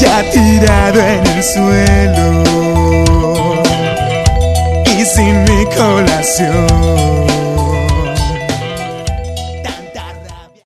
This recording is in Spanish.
ya tirado en el suelo y sin mi colación.